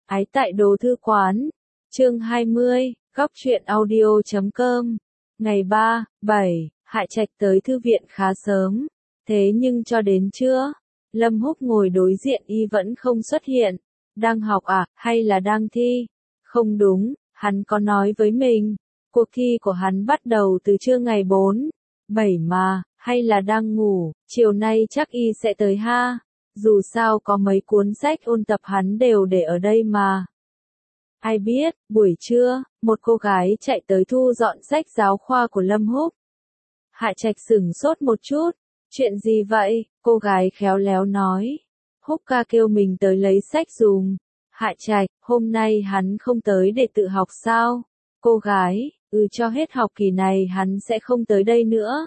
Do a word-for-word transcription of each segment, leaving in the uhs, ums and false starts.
Ái tại đồ thư quán. Chương hai mươi, góc truyện audio chấm com. Ngày ba, bảy, Hạ Trạch tới thư viện khá sớm. Thế nhưng cho đến trưa, Lâm Húc ngồi đối diện y vẫn không xuất hiện. Đang học à, hay là đang thi? Không đúng, hắn có nói với mình. Cuộc thi của hắn bắt đầu từ trưa ngày bốn, bảy mà, hay là đang ngủ, chiều nay chắc y sẽ tới ha. Dù sao có mấy cuốn sách ôn tập hắn đều để ở đây mà. Ai biết, buổi trưa, một cô gái chạy tới thu dọn sách giáo khoa của Lâm Húc. Hạ Trạch sửng sốt một chút. Chuyện gì vậy? Cô gái khéo léo nói. Húc ca kêu mình tới lấy sách dùm. Hạ Trạch, hôm nay hắn không tới để tự học sao? Cô gái, ừ cho hết học kỳ này hắn sẽ không tới đây nữa.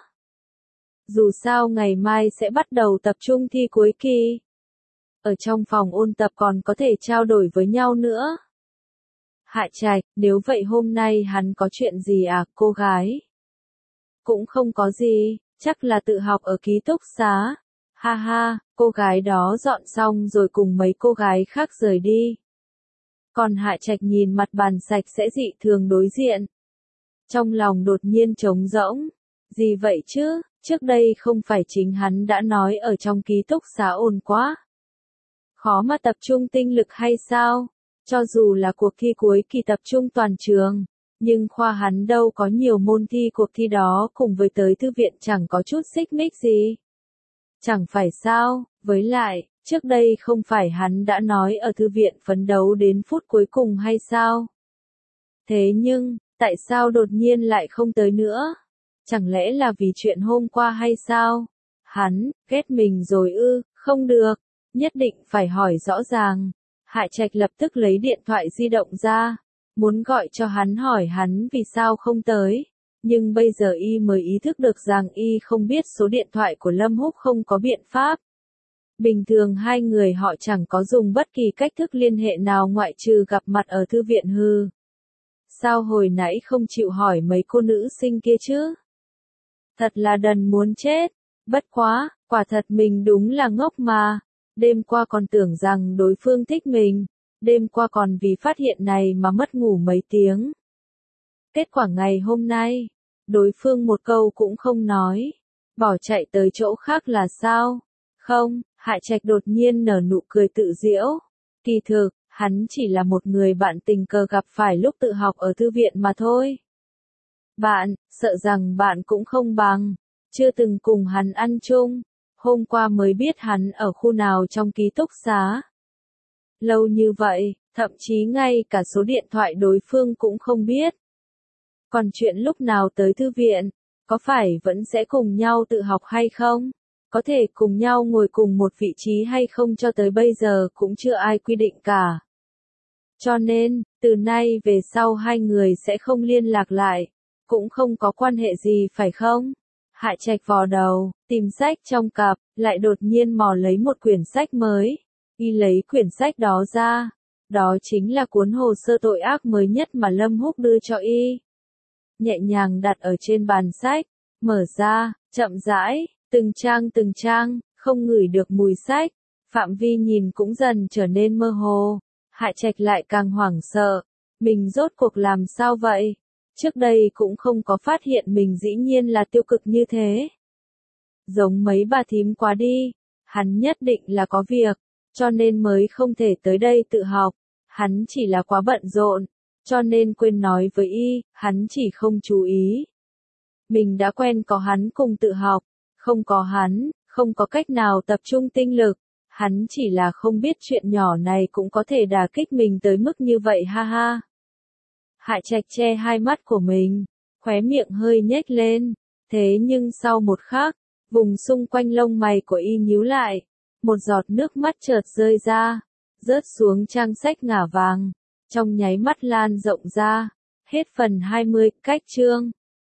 Dù sao ngày mai sẽ bắt đầu tập trung thi cuối kỳ. Ở trong phòng ôn tập còn có thể trao đổi với nhau nữa. Hạ Trạch, nếu vậy hôm nay hắn có chuyện gì à, cô gái? Cũng không có gì, chắc là tự học ở ký túc xá. Ha ha, cô gái đó dọn xong rồi cùng mấy cô gái khác rời đi. Còn Hạ Trạch nhìn mặt bàn sạch sẽ dị thường đối diện. Trong lòng đột nhiên trống rỗng. Gì vậy chứ, trước đây không phải chính hắn đã nói ở trong ký túc xá ồn quá. Khó mà tập trung tinh lực hay sao? Cho dù là cuộc thi cuối kỳ tập trung toàn trường, nhưng khoa hắn đâu có nhiều môn thi, cuộc thi đó cùng với tới thư viện chẳng có chút xích mích gì. Chẳng phải sao, với lại, trước đây không phải hắn đã nói ở thư viện phấn đấu đến phút cuối cùng hay sao? Thế nhưng, tại sao đột nhiên lại không tới nữa? Chẳng lẽ là vì chuyện hôm qua hay sao? Hắn, ghét mình rồi ư, không được, nhất định phải hỏi rõ ràng. Hạ Trạch lập tức lấy điện thoại di động ra, muốn gọi cho hắn hỏi hắn vì sao không tới. Nhưng bây giờ y mới ý thức được rằng y không biết số điện thoại của Lâm Húc, không có biện pháp. Bình thường hai người họ chẳng có dùng bất kỳ cách thức liên hệ nào ngoại trừ gặp mặt ở thư viện hư. Sao hồi nãy không chịu hỏi mấy cô nữ sinh kia chứ? Thật là đần muốn chết. Bất quá, quả thật mình đúng là ngốc mà. Đêm qua còn tưởng rằng đối phương thích mình. Đêm qua còn vì phát hiện này mà mất ngủ mấy tiếng. Kết quả ngày hôm nay, đối phương một câu cũng không nói. Bỏ chạy tới chỗ khác là sao? Không, Hạ Trạch đột nhiên nở nụ cười tự giễu. Kỳ thực, hắn chỉ là một người bạn tình cờ gặp phải lúc tự học ở thư viện mà thôi. Bạn, sợ rằng bạn cũng không bằng. Chưa từng cùng hắn ăn chung. Hôm qua mới biết hắn ở khu nào trong ký túc xá. Lâu như vậy, thậm chí ngay cả số điện thoại đối phương cũng không biết. Còn chuyện lúc nào tới thư viện, có phải vẫn sẽ cùng nhau tự học hay không? Có thể cùng nhau ngồi cùng một vị trí hay không cho tới bây giờ cũng chưa ai quy định cả. Cho nên, từ nay về sau hai người sẽ không liên lạc lại, cũng không có quan hệ gì phải không? Hạ Trạch vò đầu, tìm sách trong cặp, lại đột nhiên mò lấy một quyển sách mới. Y lấy quyển sách đó ra. Đó chính là cuốn hồ sơ tội ác mới nhất mà Lâm Húc đưa cho y. Nhẹ nhàng đặt ở trên bàn sách, mở ra, chậm rãi, từng trang từng trang, không ngửi được mùi sách. Phạm vi nhìn cũng dần trở nên mơ hồ. Hạ Trạch lại càng hoảng sợ. Mình rốt cuộc làm sao vậy? Trước đây cũng không có phát hiện mình dĩ nhiên là tiêu cực như thế. Giống mấy bà thím quá đi. Hắn nhất định là có việc, cho nên mới không thể tới đây tự học. Hắn chỉ là quá bận rộn, cho nên quên nói với y, hắn chỉ không chú ý. Mình đã quen có hắn cùng tự học, không có hắn, không có cách nào tập trung tinh lực. Hắn chỉ là không biết chuyện nhỏ này cũng có thể đả kích mình tới mức như vậy, ha ha. Hạ Trạch che hai mắt của mình, khóe miệng hơi nhếch lên. Thế nhưng sau một khắc, vùng xung quanh lông mày của y nhíu lại. Một giọt nước mắt chợt rơi ra, rớt xuống trang sách ngả vàng, trong nháy mắt lan rộng ra. Hết phần hai mươi, cách chương.